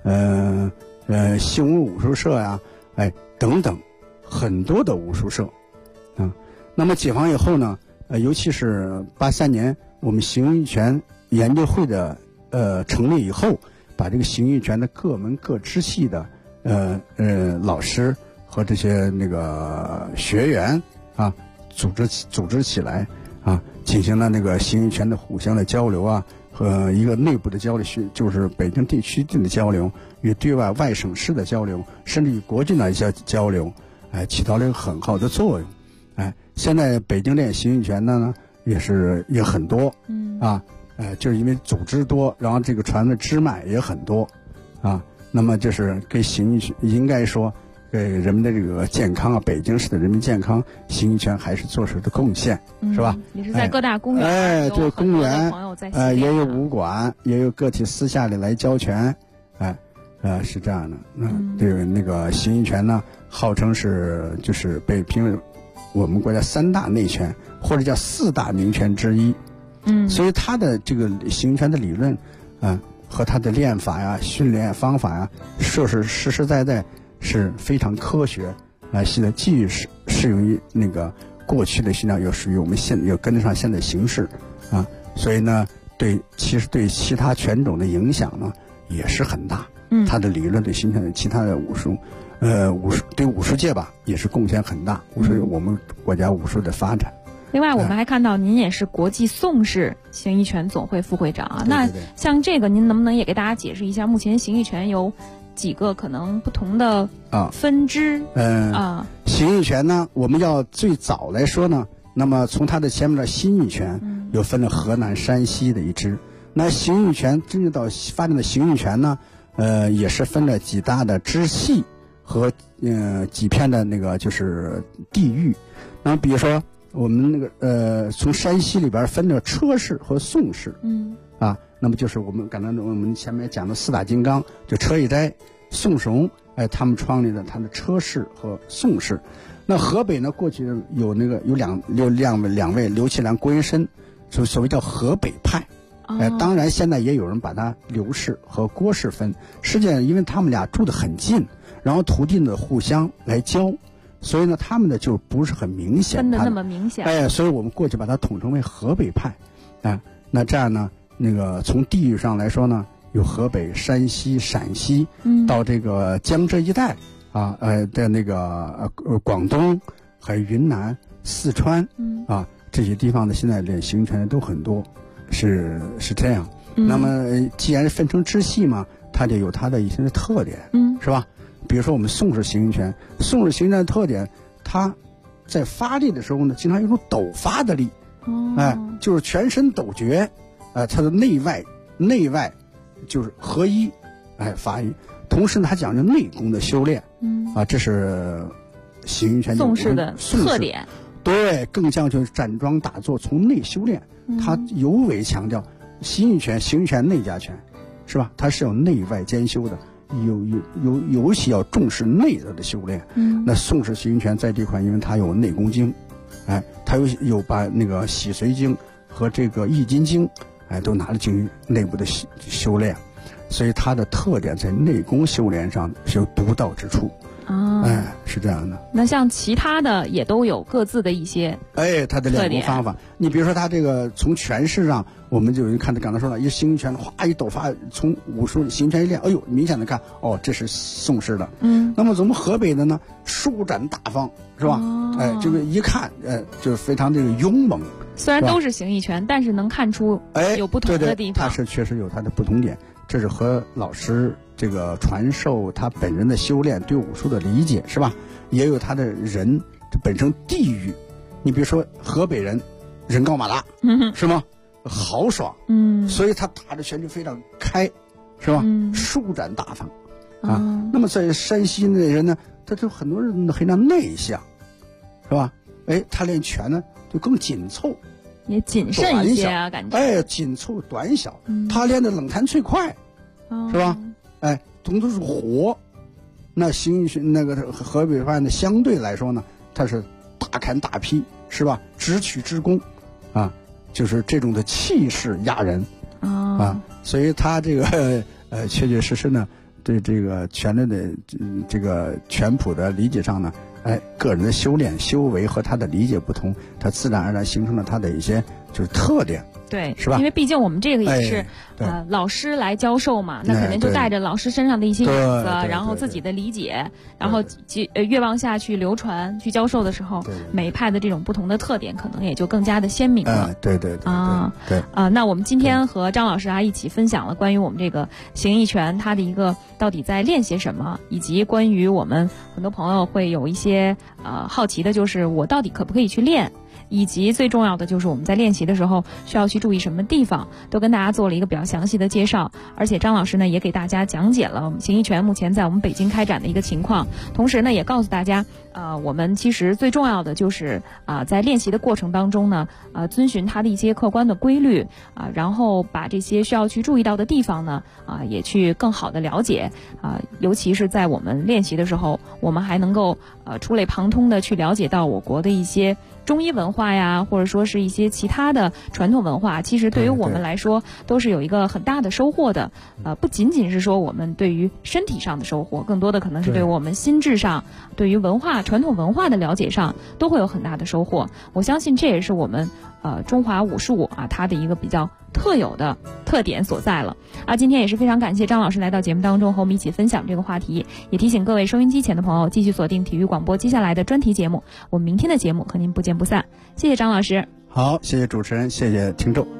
兴武武术社等等很多的武术社那么解放以后呢，尤其是83年我们形意拳研究会的成立以后，把这个形意拳的各门各支系的老师和这些那个学员组织起来进行了那个形意拳的互相的交流和一个内部的交流，就是北京地区的交流，与对外外省市的交流，甚至与国际的一些交流，起到了一个很好的作用。现在北京练形意拳的呢，也很多，就是因为组织多，然后这个传的支脉也很多，那么就是给形意拳应该说给人们的这个健康北京市的人民健康，形意拳还是做出的贡献，是吧？ 也是在各大公园， 这个公园也有武馆，也有个体私下里来教拳，是这样的。这个那个形意拳呢，号称就是被评为我们国家3大内拳或者叫4大名拳之一。所以它的这个形意拳的理论和它的练法训练方法实实在在是非常科学现在既适用于那个过去的训练，又属于我们又跟得上现在形势所以呢其实对其他拳种的影响呢也是很大。它的理论对形成其他的武术对武术界也是贡献很大，我们国家武术的发展。 另外我们还看到您也是国际宋氏形意拳总会副会长那像这个您能不能也给大家解释一下，目前形意拳有几个可能不同的分支形意拳呢，我们要最早来说呢，那么从它的前面的新意拳又分了河南山西的一支。那形意拳真正到发展的形意拳呢也是分了几大的支系和几片的那个就是地域。那么比如说我们那个从山西里边分了车氏和宋氏那么就是我们前面讲的4大金刚，就车一斋宋世荣，他们创立的他的车氏和宋氏。那河北呢，过去有两位刘其良、郭云深，所谓叫河北派。当然现在也有人把它刘氏和郭氏分。实际上因为他们俩住得很近，然后土地呢互相来交，所以呢他们的就不是很明显， 分得那么明显。 所以我们过去把它统称为河北派。那这样呢，从地域上来说呢，有河北、山西、陕西，到这个江浙一带的广东，还有云南、四川，这些地方的现在练行云拳的都很多，是这样。那么既然分成支系嘛，它就有它的一些特点，是吧？比如说我们宋氏行云拳，宋氏行云拳的特点，它在发力的时候呢，经常有一种抖发的力，就是全身抖觉，它的内外就是合一，发力。同时呢，它讲究内功的修炼，这是行云拳宋氏的特点。 对，更讲究站桩打坐，从内修炼。它尤为强调行云拳内家拳，是吧？它是有内外兼修的，尤其要重视内在的修炼。那宋氏行云拳在这块，因为它有内功经，它有把那个洗髓经和这个易筋经，都拿了进内部的修炼。所以它的特点在内功修炼上是有独到之处，是这样的。 那像其他的也都有各自的一些它的练功方法。你比如说它这个从拳式上，我们就看他刚才说了，一行云拳哗一抖发，从武术行云拳一练，明显的看这是宋氏的。那么咱们河北的呢，舒展大方，是吧？这个一看就是非常这个勇猛。 虽然都是形意拳，但是能看出有不同的地方。 它是确实有它的不同点。这是和老师这个传授他本人的修炼，对武术的理解，是吧？也有他的人这本身地域。你比如说河北人，人高马大，是吗？豪爽，所以他打的拳就非常开，是吧？舒展大方那么在山西那人呢，他就很多人非常内向，是吧？他练拳呢就更紧凑。 也谨慎一些啊，感觉紧凑短小，他练的冷弹脆快，是吧？动作是活。那行云拳那个河北派呢，相对来说呢，它是大砍大劈，是吧？直取直攻，就是这种的气势压人所以他这个确确实实呢，对这个拳类的这个拳谱的理解上呢。个人的修炼修为和他的理解不同，他自然而然形成了他的一些就是特点， 对， 是吧？ 因为毕竟我们这个也是老师来教授嘛，那肯定就带着老师身上的一些影子，然后自己的理解，然后越往下去流传去教授的时候，每一派的这种不同的特点可能也就更加的鲜明了。 对那我们今天和张老师一起分享了关于我们这个形意拳它的一个到底在练些什么，以及关于我们很多朋友会有一些好奇的，就是我到底可不可以去练，以及最重要的就是我们在练习的时候需要去注意什么地方，都跟大家做了一个比较详细的介绍。而且张老师呢也给大家讲解了我们形意拳目前在我们北京开展的一个情况，同时呢也告诉大家我们其实最重要的就是在练习的过程当中呢遵循它的一些客观的规律然后把这些需要去注意到的地方呢也去更好的了解尤其是在我们练习的时候，我们还能够触类旁通的去了解到我国的一些中医文化呀，或者说是一些其他的传统文化，其实对于我们来说都是有一个很大的收获的。不仅仅是说我们对于身体上的收获，更多的可能是对我们心智上，对于传统文化的了解上都会有很大的收获。我相信这也是我们中华武术它的一个比较特有的特点所在了。今天也是非常感谢张老师来到节目当中和我们一起分享这个话题，也提醒各位收音机前的朋友继续锁定体育广播接下来的专题节目，我们明天的节目和您不见不散。谢谢张老师。 好，谢谢主持人，谢谢听众。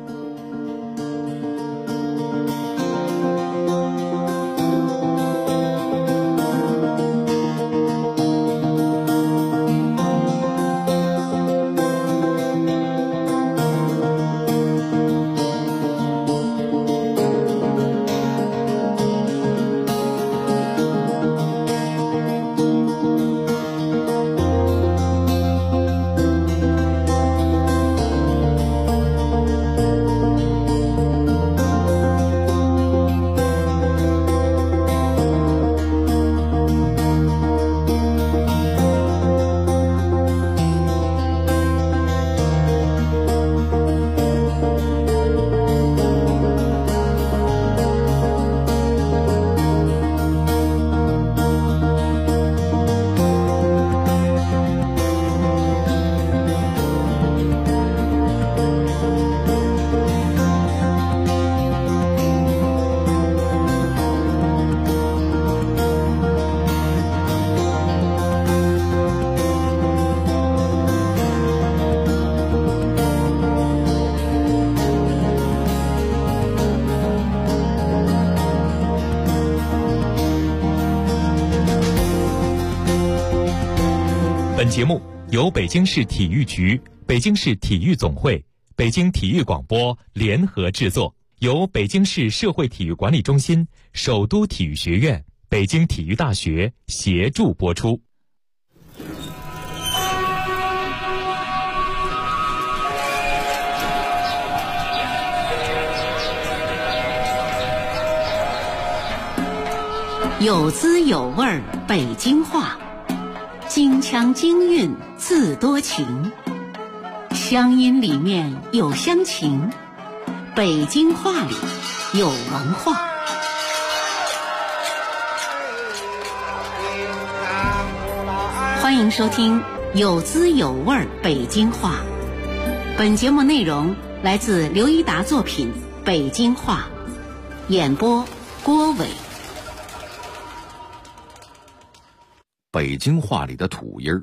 本节目由北京市体育局、北京市体育总会、北京体育广播联合制作，由北京市社会体育管理中心、首都体育学院、北京体育大学协助播出。 有滋有味儿北京话，京腔京韵字多情，乡音里面有乡情，北京话里有文化。欢迎收听有滋有味儿北京话。本节目内容来自刘一达作品《北京话》，演播郭伟。 北京话里的土音儿。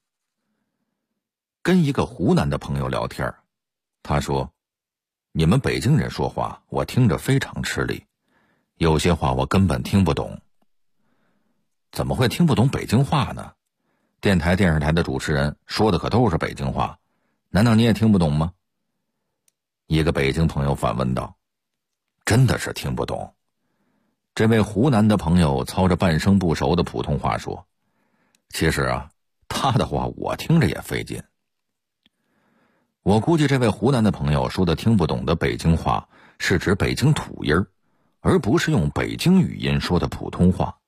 跟一个湖南的朋友聊天，他说：“你们北京人说话，我听着非常吃力，有些话我根本听不懂。”怎么会听不懂北京话呢？电台、电视台的主持人说的可都是北京话，难道你也听不懂吗？一个北京朋友反问道：“真的是听不懂。”这位湖南的朋友操着半生不熟的普通话说：“其实啊，他的话我听着也费劲。”我估计这位湖南的朋友说的听不懂的北京话是指北京土音儿，而不是用北京语音说的普通话。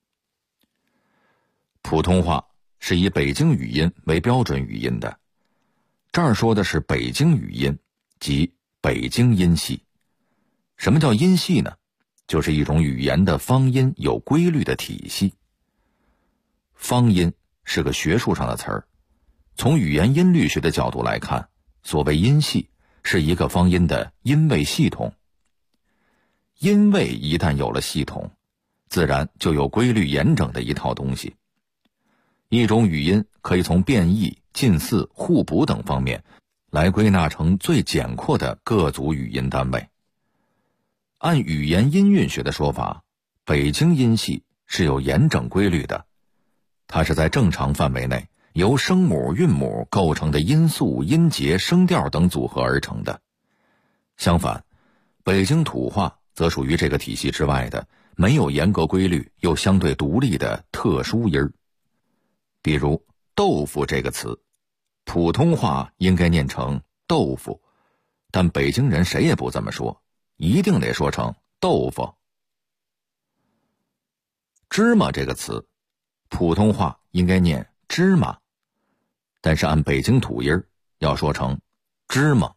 普通话是以北京语音为标准语音的，这儿说的是北京语音，即北京音系。什么叫音系呢？就是一种语言的方音有规律的体系。方音是个学术上的词儿，从语言音律学的角度来看，所谓音系是一个方音的音位系统。音位一旦有了系统，自然就有规律严整的一套东西。一种语音可以从变异、近似、互补等方面来归纳成最简括的各组语音单位。按语言音韵学的说法，北京音系是有严整规律的，它是在正常范围内由声母、韵母构成的音素、音节、声调等组合而成的。相反，北京土话则属于这个体系之外的没有严格规律又相对独立的特殊音儿。比如豆腐这个词，普通话应该念成豆腐，但北京人谁也不这么说，一定得说成豆腐。芝麻这个词，普通话应该念芝麻，但是按北京土音要说成芝麻。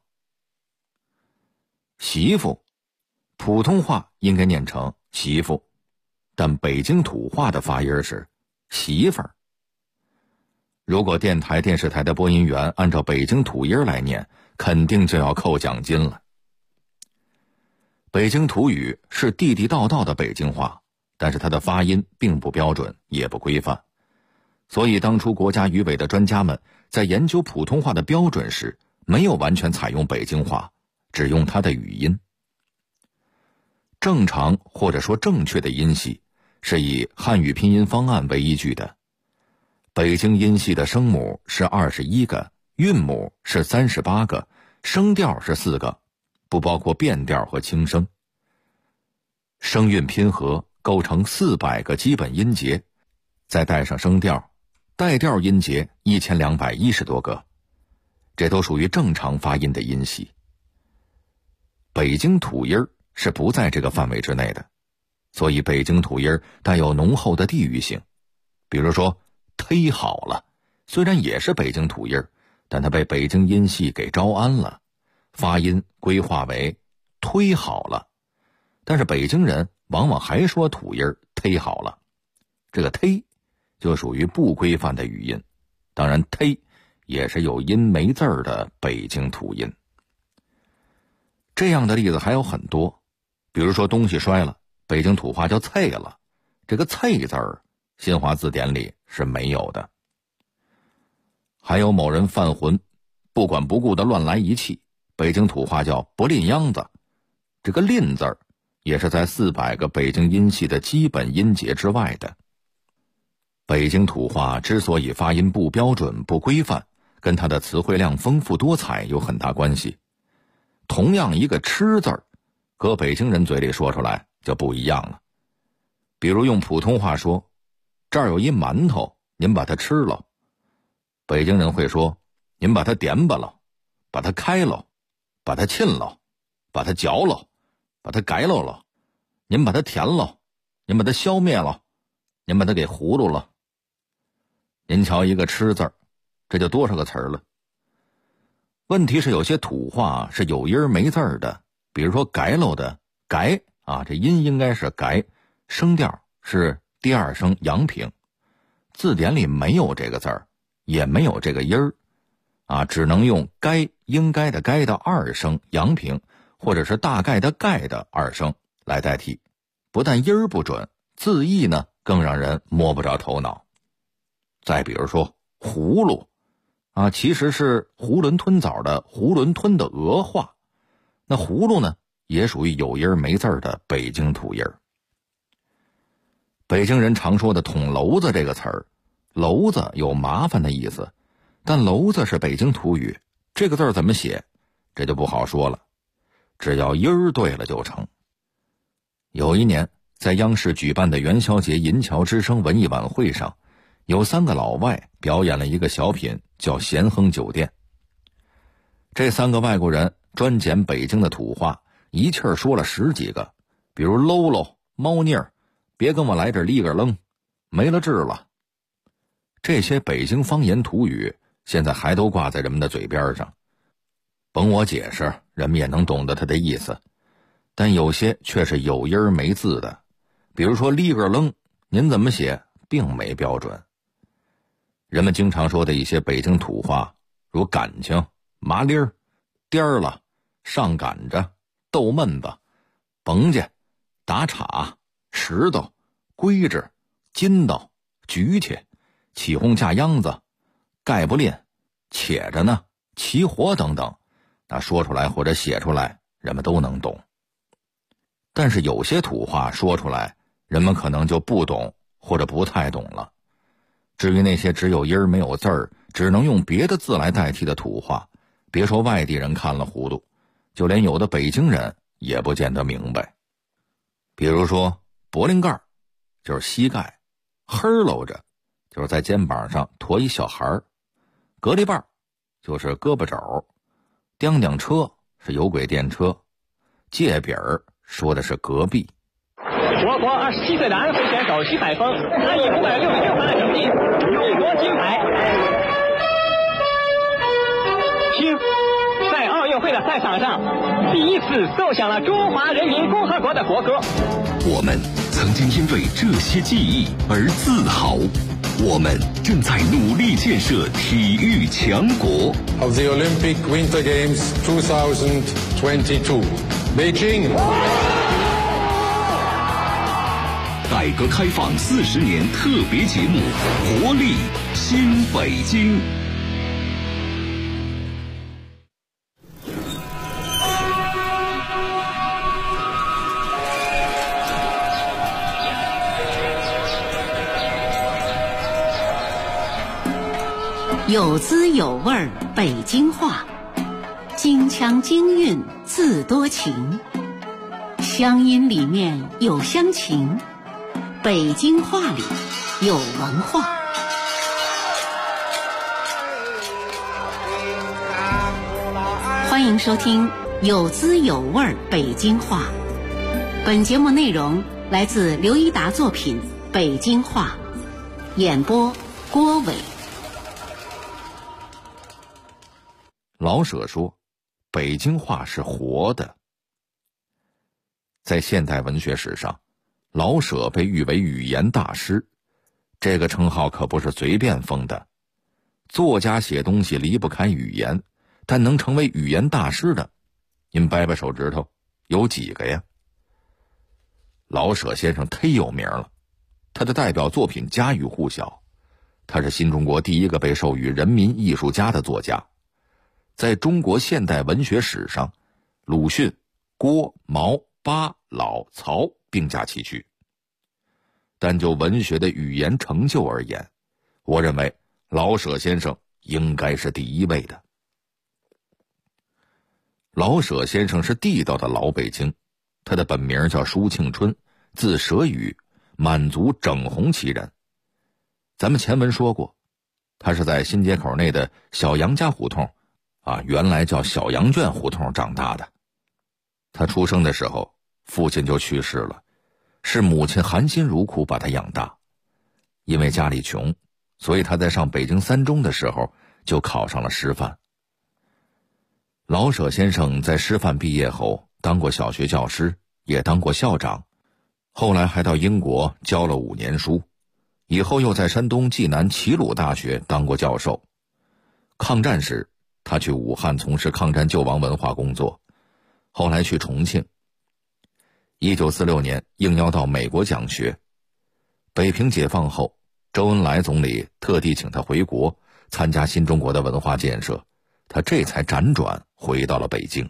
媳妇，普通话应该念成媳妇，但北京土话的发音是媳妇儿。如果电台、电视台的播音员按照北京土音来念，肯定就要扣奖金了。北京土语是地地道道的北京话，但是它的发音并不标准，也不规范。所以当初国家语委的专家们在研究普通话的标准时，没有完全采用北京话，只用它的语音。正常或者说正确的音系是以汉语拼音方案为依据的。北京音系的声母是21个，韵母是38个，声调是4个，不包括变调和轻声。声韵拼合构成400个基本音节，再带上声调，带调音节1210多个，这都属于正常发音的音系。北京土音是不在这个范围之内的，所以北京土音带有浓厚的地域性。比如说忒好了，虽然也是北京土音，但它被北京音系给招安了，发音规划为忒好了。但是北京人往往还说土音忒好了，这个忒就属于不规范的语音，当然忒也是有音没字儿的北京土音。这样的例子还有很多，比如说东西摔了，北京土话叫啐了，这个啐字儿新华字典里是没有的。还有某人犯浑，不管不顾的乱来一气，北京土话叫不吝秧子，这个吝字儿也是在400个北京音系的基本音节之外的。 北京土话之所以发音不标准、不规范，跟它的词汇量丰富多彩有很大关系。同样一个吃字儿，搁北京人嘴里说出来就不一样了。比如用普通话说，这儿有一馒头，您把它吃了。北京人会说，您把它点吧了，把它开了，把它沁了，把它嚼了，把它改了，您把它填了，您把它消灭了，您把它给葫芦了。您瞧一个吃字儿，这就多少个词儿了。问题是有些土话是有音没字儿的，比如说改喽的改啊，这音应该是改，声调是第二声阳平，字典里没有这个字儿，也没有这个音儿啊，只能用该应该的该的二声阳平，或者是大概的概的二声来代替。不但音儿不准，字义呢更让人摸不着头脑。再比如说葫芦啊，其实是囫囵吞枣的囫囵吞的俄话，那葫芦呢也属于有音没字儿的北京土音儿。北京人常说的捅娄子这个词儿，娄子有麻烦的意思，但娄子是北京土语，这个字儿怎么写这就不好说了，只要音儿对了就成。有一年在央视举办的元宵节银桥之声文艺晚会上，有3个老外表演了一个小品叫咸亨酒店。这3个外国人专捡北京的土话，一气儿说了10几个，比如喽喽、猫腻儿，别跟我来这立个愣，没了治了。这些北京方言土语现在还都挂在人们的嘴边上，甭我解释，人们也能懂得它的意思。但有些却是有音没字的，比如说立个愣，您怎么写并没标准。人们经常说的一些北京土话，如感情、麻利儿、颠儿了、上赶着、逗闷子、甭介、打岔、石头、规制、筋道、举起、起哄架秧子、盖不吝、且着呢、起火等等，那说出来或者写出来人们都能懂。但是有些土话说出来人们可能就不懂或者不太懂了。至于那些只有音儿没有字儿，只能用别的字来代替的土话，别说外地人看了糊涂，就连有的北京人也不见得明白。比如说脖领盖就是膝盖，黑搂着就是在肩膀上驮一小孩儿，隔离棒就是胳膊肘，叮叮车是有轨电车，界饼说的是隔壁。 我国27岁的安徽选手徐海峰，他以566分的成绩勇夺金牌。听，在奥运会的赛场上，第一次奏响了中华人民共和国的国歌。 我们曾经因为这些记忆而自豪，我们正在努力建设体育强国。 Of the Olympic Winter Games 2022, Beijing。 改革开放40年特别节目，活力新北京。 有滋有味儿北京话，京腔京韵字多情，乡音里面有乡情，北京话里有文化。欢迎收听有滋有味儿北京话。本节目内容来自刘一达作品《北京话》，演播郭伟。 老舍说，北京话是活的。在现代文学史上，老舍被誉为语言大师，这个称号可不是随便封的。作家写东西离不开语言，但能成为语言大师的，您掰掰手指头，有几个呀？老舍先生忒有名了，他的代表作品家喻户晓，他是新中国第一个被授予人民艺术家的作家。在中国现代文学史上，鲁迅、郭、毛、巴、老、曹并驾齐驱。 但就文学的语言成就而言，我认为老舍先生应该是第一位的。老舍先生是地道的老北京，他的本名叫舒庆春，字舍宇，满族整红旗人。咱们前文说过，他是在新街口内的小杨家胡同原来叫小杨圈胡同长大的。他出生的时候父亲就去世了，是母亲含辛茹苦把他养大。因为家里穷，所以他在上北京三中的时候就考上了师范。老舍先生在师范毕业后当过小学教师，也当过校长，后来还到英国教了5年书，以后又在山东济南齐鲁大学当过教授。抗战时他去武汉从事抗战救亡文化工作，后来去重庆。1946年应邀到美国讲学，北平解放后，周恩来总理特地请他回国参加新中国的文化建设，他这才辗转回到了北京。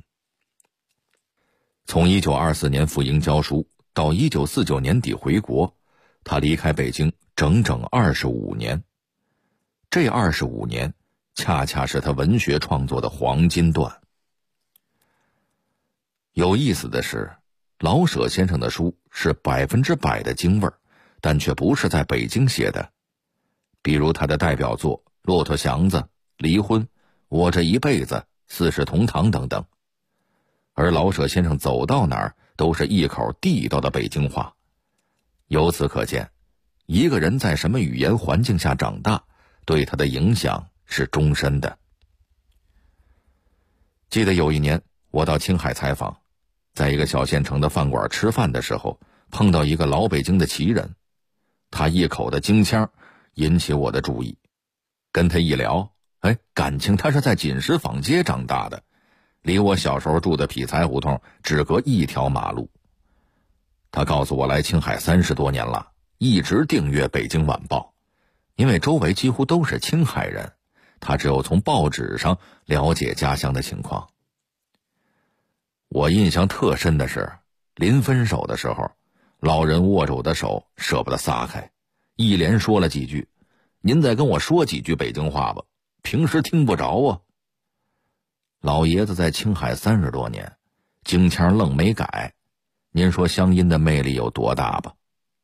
从1924年赴英教书到1949年底回国，他离开北京整整25年。这25年恰恰是他文学创作的黄金段。有意思的是，老舍先生的书是100%的京味儿，但却不是在北京写的。比如他的代表作《骆驼祥子》《离婚》《我这一辈子》《四世同堂》等等。而老舍先生走到哪儿都是一口地道的北京话。由此可见，一个人在什么语言环境下长大，对他的影响是终身的。记得有一年我到青海采访，在一个小县城的饭馆吃饭的时候，碰到一个老北京的旗人，他一口的京腔引起我的注意。跟他一聊，感情他是在锦石坊街长大的，离我小时候住的匹才胡同只隔一条马路。他告诉我来青海30多年了，一直订阅《北京晚报》，因为周围几乎都是青海人，他只有从报纸上了解家乡的情况。我印象特深的是，临分手的时候，老人握着我的手舍不得撒开，一连说了几句：“您再跟我说几句北京话吧，平时听不着啊。”老爷子在青海30多年，京腔愣没改，您说乡音的魅力有多大吧？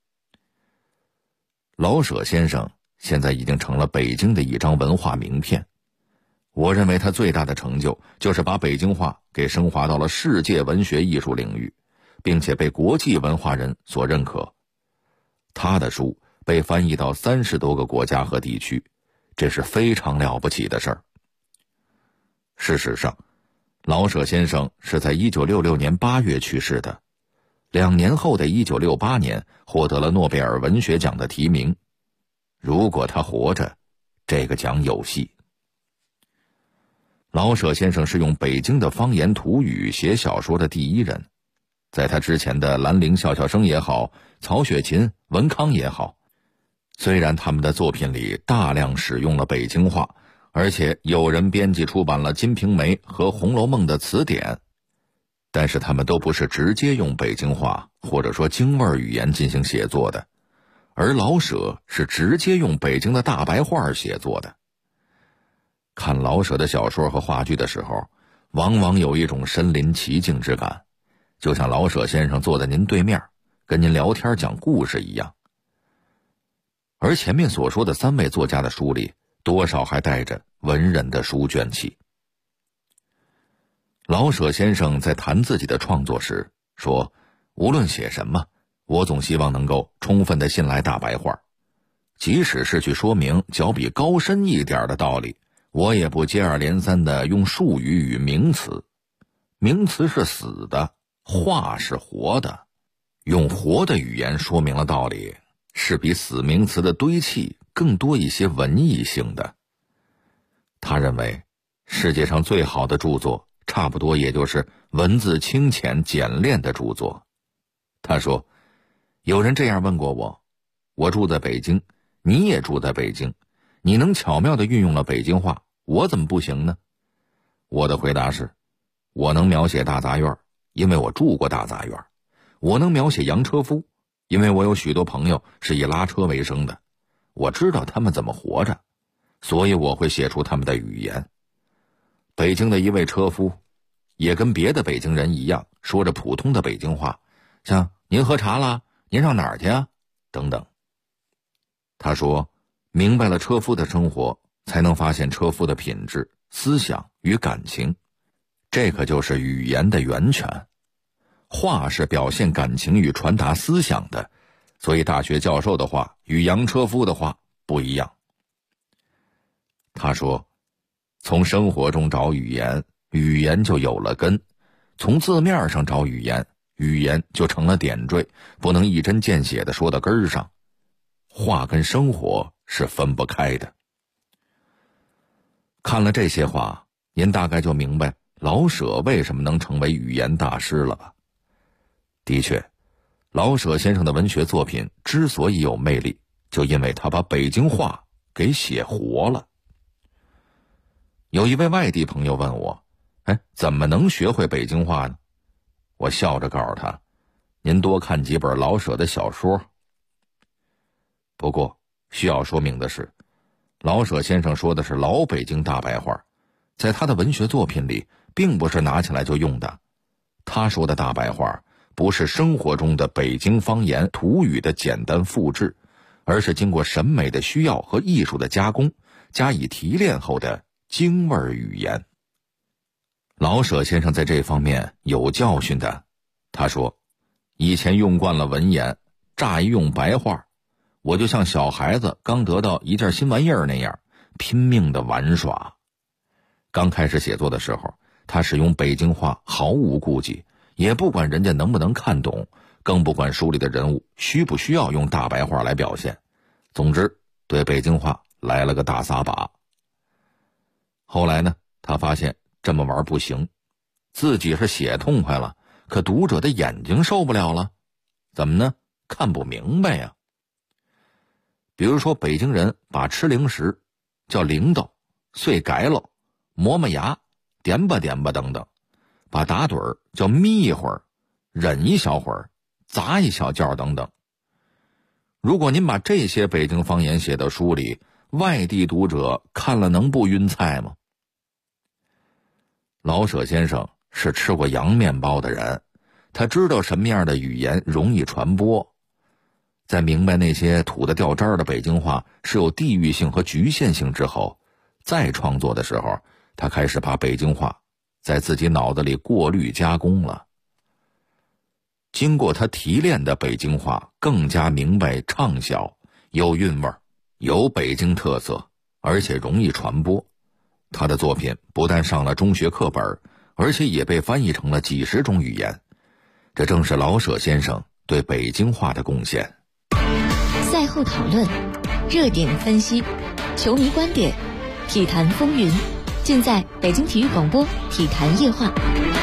老舍先生现在已经成了北京的一张文化名片。我认为他最大的成就就是把北京话给升华到了世界文学艺术领域，并且被国际文化人所认可。他的书被翻译到30多个国家和地区，这是非常了不起的事儿。事实上，老舍先生是在1966年8月去世的，2年后的1968年获得了诺贝尔文学奖的提名。如果他活着，这个奖有戏。老舍先生是用北京的方言土语写小说的第一人，在他之前的兰陵笑笑生也好，曹雪芹、文康也好，虽然他们的作品里大量使用了北京话，而且有人编辑出版了《金瓶梅》和《红楼梦》的词典，但是他们都不是直接用北京话或者说京味语言进行写作的，而老舍是直接用北京的大白话写作的。看老舍的小说和话剧的时候，往往有一种身临其境之感，就像老舍先生坐在您对面，跟您聊天讲故事一样。而前面所说的3位作家的书里，多少还带着文人的书卷气。老舍先生在谈自己的创作时说，无论写什么，我总希望能够充分地信赖大白话，即使是去说明较比高深一点的道理，我也不接二连三地用术语与名词。名词是死的，话是活的，用活的语言说明了道理，是比死名词的堆砌更多一些文艺性的。他认为，世界上最好的著作，差不多也就是文字清浅简练的著作。他说，有人这样问过我，我住在北京，你也住在北京，你能巧妙地运用了北京话，我怎么不行呢？我的回答是，我能描写大杂院，因为我住过大杂院；我能描写洋车夫， 因为我有许多朋友是以拉车为生的，我知道他们怎么活着，所以我会写出他们的语言。北京的一位车夫也跟别的北京人一样，说着普通的北京话，像您喝茶了，您上哪儿去啊等等。他说明白了车夫的生活，才能发现车夫的品质、思想与感情，这可就是语言的源泉。话是表现感情与传达思想的，所以大学教授的话与洋车夫的话不一样。他说从生活中找语言，语言就有了根；从字面上找语言，语言就成了点缀，不能一针见血地说到根儿上。话跟生活是分不开的。看了这些话，您大概就明白老舍为什么能成为语言大师了吧？的确，老舍先生的文学作品之所以有魅力，就因为他把北京话给写活了。有一位外地朋友问我，怎么能学会北京话呢？我笑着告诉他，您多看几本老舍的小说。不过需要说明的是，老舍先生说的是老北京大白话，在他的文学作品里并不是拿起来就用的。他说的大白话不是生活中的北京方言土语的简单复制，而是经过审美的需要和艺术的加工，加以提炼后的京味语言。老舍先生在这方面有教训的。他说，以前用惯了文言，乍一用白话，我就像小孩子刚得到一件新玩意儿那样，拼命的玩耍。刚开始写作的时候，他使用北京话毫无顾忌，也不管人家能不能看懂，更不管书里的人物需不需要用大白话来表现。总之，对北京话来了个大撒把。后来呢，他发现这么玩不行，自己是写痛快了，可读者的眼睛受不了了。怎么呢？看不明白呀。比如说北京人把吃零食叫零豆、碎改喽、磨磨牙、点吧点吧等等，把打盹儿叫眯一会儿、忍一小会儿、砸一小觉等等。如果您把这些北京方言写到书里，外地读者看了能不晕菜吗？老舍先生是吃过洋面包的人，他知道什么样的语言容易传播。在明白那些土得掉渣的北京话是有地域性和局限性之后，再创作的时候，他开始把北京话在自己脑子里过滤加工了。经过他提炼的北京话更加明白畅销，有韵味，有北京特色，而且容易传播。他的作品不但上了中学课本，而且也被翻译成了几十种语言。这正是老舍先生对北京话的贡献。 赛后讨论，热点分析，球迷观点，体坛风云，尽在北京体育广播体坛夜话。